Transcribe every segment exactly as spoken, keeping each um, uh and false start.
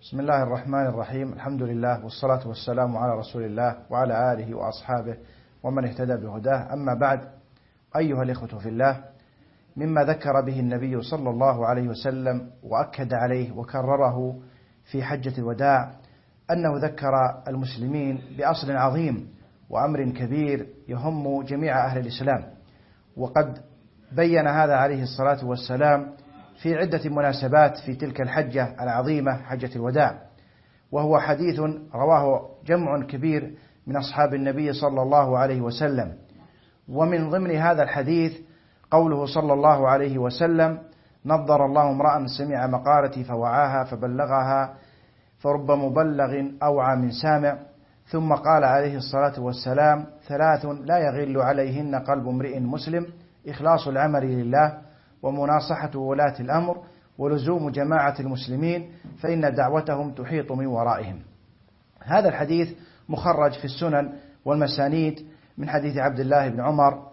بسم الله الرحمن الرحيم. الحمد لله والصلاة والسلام على رسول الله وعلى آله وأصحابه ومن اهتدى بهداه. أما بعد، أيها الإخوة في الله، مما ذكر به النبي صلى الله عليه وسلم وأكد عليه وكرره في حجة الوداع أنه ذكر المسلمين بأصل عظيم وأمر كبير يهم جميع أهل الإسلام، وقد بين هذا عليه الصلاة والسلام في عدة مناسبات في تلك الحجة العظيمة حجة الوداع، وهو حديث رواه جمع كبير من أصحاب النبي صلى الله عليه وسلم. ومن ضمن هذا الحديث قوله صلى الله عليه وسلم: نضر الله امرأ سمع مقالتي فوعاها فبلغها فرب مبلغ أوعى من سامع. ثم قال عليه الصلاة والسلام: ثلاث لا يغل عليهن قلب امرئ مسلم: إخلاص العمل لله، ومناصحة ولاة الأمر، ولزوم جماعة المسلمين، فإن دعوتهم تحيط من ورائهم. هذا الحديث مخرج في السنن والمسانيد من حديث عبد الله بن عمر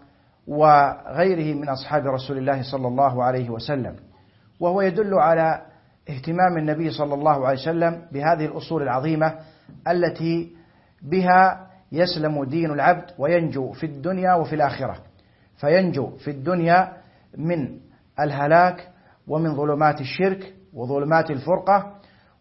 وغيره من أصحاب رسول الله صلى الله عليه وسلم، وهو يدل على اهتمام النبي صلى الله عليه وسلم بهذه الأصول العظيمة التي بها يسلم دين العبد وينجو في الدنيا وفي الآخرة، فينجو في الدنيا من الهلاك ومن ظلمات الشرك وظلمات الفرقة،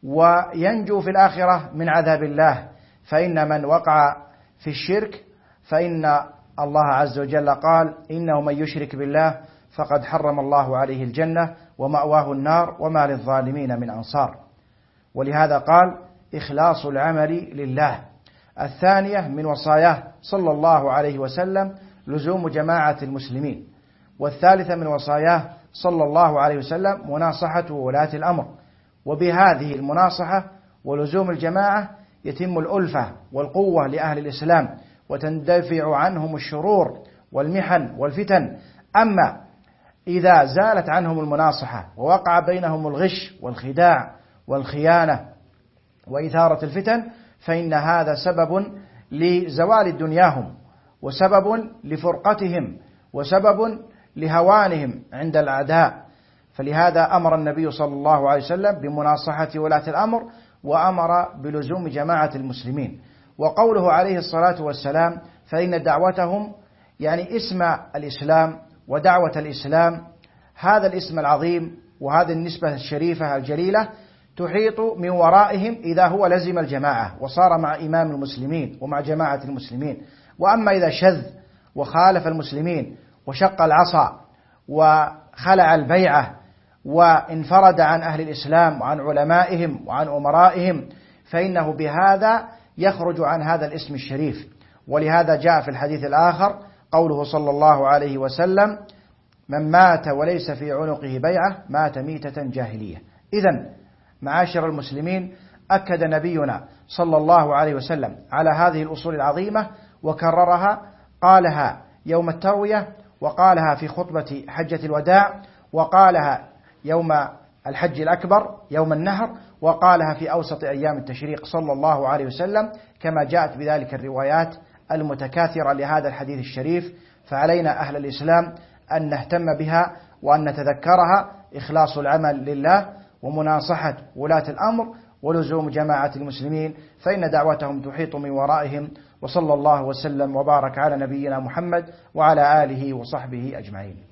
وينجو في الآخرة من عذاب الله، فإن من وقع في الشرك فإن الله عز وجل قال: إنه من يشرك بالله فقد حرم الله عليه الجنة ومأواه النار وما للظالمين من أنصار. ولهذا قال: إخلاص العمل لله. الثانية من وصاياه صلى الله عليه وسلم لزوم جماعة المسلمين. والثالثة من وصاياه صلى الله عليه وسلم مناصحة ولاة الأمر. وبهذه المناصحة ولزوم الجماعة يتم الألفة والقوة لأهل الإسلام، وتندفع عنهم الشرور والمحن والفتن. أما إذا زالت عنهم المناصحة ووقع بينهم الغش والخداع والخيانة وإثارة الفتن، فإن هذا سبب لزوال دنياهم، وسبب لفرقتهم، وسبب لهوانهم عند الأعداء. فلهذا أمر النبي صلى الله عليه وسلم بمناصحة ولاة الأمر، وأمر بلزوم جماعة المسلمين. وقوله عليه الصلاة والسلام: فإن دعوتهم، يعني اسم الإسلام ودعوة الإسلام، هذا الاسم العظيم وهذه النسبة الشريفة الجليلة تحيط من ورائهم إذا هو لزم الجماعة وصار مع إمام المسلمين ومع جماعة المسلمين. وأما إذا شذ وخالف المسلمين وشق العصا وخلع البيعة وانفرد عن أهل الإسلام وعن علمائهم وعن أمرائهم، فإنه بهذا يخرج عن هذا الاسم الشريف. ولهذا جاء في الحديث الآخر قوله صلى الله عليه وسلم: من مات وليس في عنقه بيعة مات ميتة جاهلية. إذن معاشر المسلمين، أكد نبينا صلى الله عليه وسلم على هذه الأصول العظيمة وكررها، قالها يوم التروية، وقالها في خطبة حجة الوداع، وقالها يوم الحج الأكبر يوم النهر، وقالها في أوسط أيام التشريق صلى الله عليه وسلم، كما جاءت بذلك الروايات المتكاثرة لهذا الحديث الشريف. فعلينا أهل الإسلام أن نهتم بها وأن نتذكرها: إخلاص العمل لله، ومناصحة ولاة الأمر، ولزوم جماعة المسلمين، فإن دعوتهم تحيط من ورائهم. وصلى الله وسلم وبارك على نبينا محمد وعلى آله وصحبه أجمعين.